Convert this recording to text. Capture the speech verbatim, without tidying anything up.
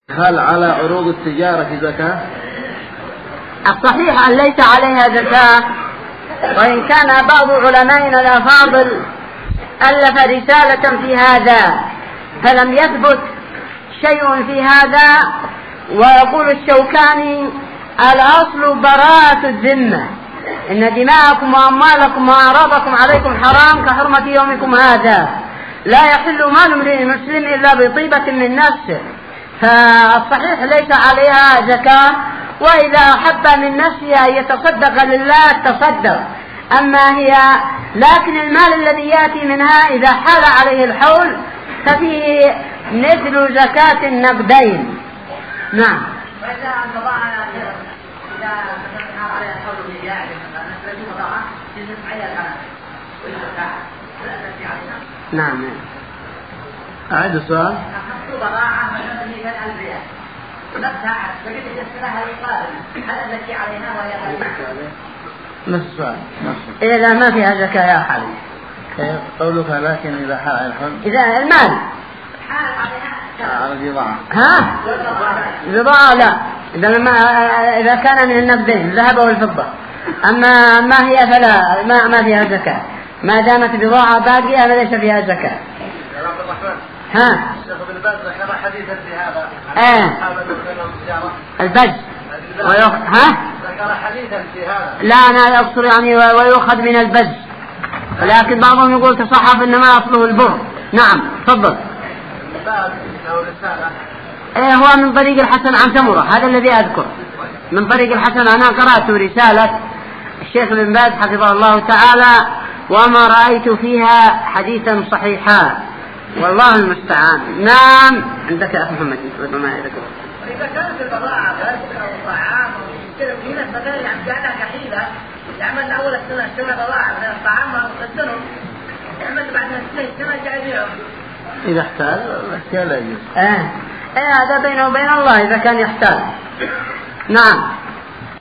هل على عروض التجارة زكاة؟ الصحيح أن ليس عليها زكاة، وإن كان بعض علمائنا الأفاضل ألف رسالة في هذا فلم يثبت شيء في هذا. ويقول الشوكاني: الأصل براءة الذمة، إن دماءكم وأموالكم وأعراضكم عليكم حرام كحرمة يومكم هذا، لا يحل مال امرئ مسلم إلا بطيبة من نفسه. فالصحيح ليس عليها زكاة، وإذا أحب من نفسها أن يتصدق لله تصدق، أما هي لكن المال الذي يأتي منها إذا حال عليه الحول ففيه مثل زكاة النقدين. نعم. نعم. أعيد السؤال. نفس السؤال. إذا ما فيها زكاة يا حبيبي. قولك لكن إذا حال الحول. إذا المال. على البضاعة. ها؟ البضاعة لا. إذا ما إذا كان من النقدين الذهب والفضة. أما ما هي فلا ما ما فيها زكاة. ما دامت بضاعة باقية فليس فيها زكاة. ها؟ ذكر حديثا في هذا. ايه. البز. ويأخذ ها؟ ذكر حديثا في هذا. لا أنا أقصد يعني ويأخذ من البز، ولكن بعضهم يقول تصحف إنما أصله البر. نعم تفضل. ايه هو من طريق الحسن عن تمرة، هذا الذي أذكر من طريق الحسن. أنا قرأت رسالة الشيخ بن باز حفظه الله تعالى وما رأيت فيها حديثا صحيحا، والله المستعان. نعم. عندك يا أخي محمد ربما يذكر. إذا كانت البضاعة غير أو طعام كذا في ناس مثلا يعني جعلها كحيلة، يعمل أول السنة اشترى بضاعة من الطعام وقدمه، يعمل بعد السنة كما جاء بيهم. إذا احتاج الاحتيال لا يجوز. إيه إيه هذا بينه وبين الله إذا كان يحتاج. نعم.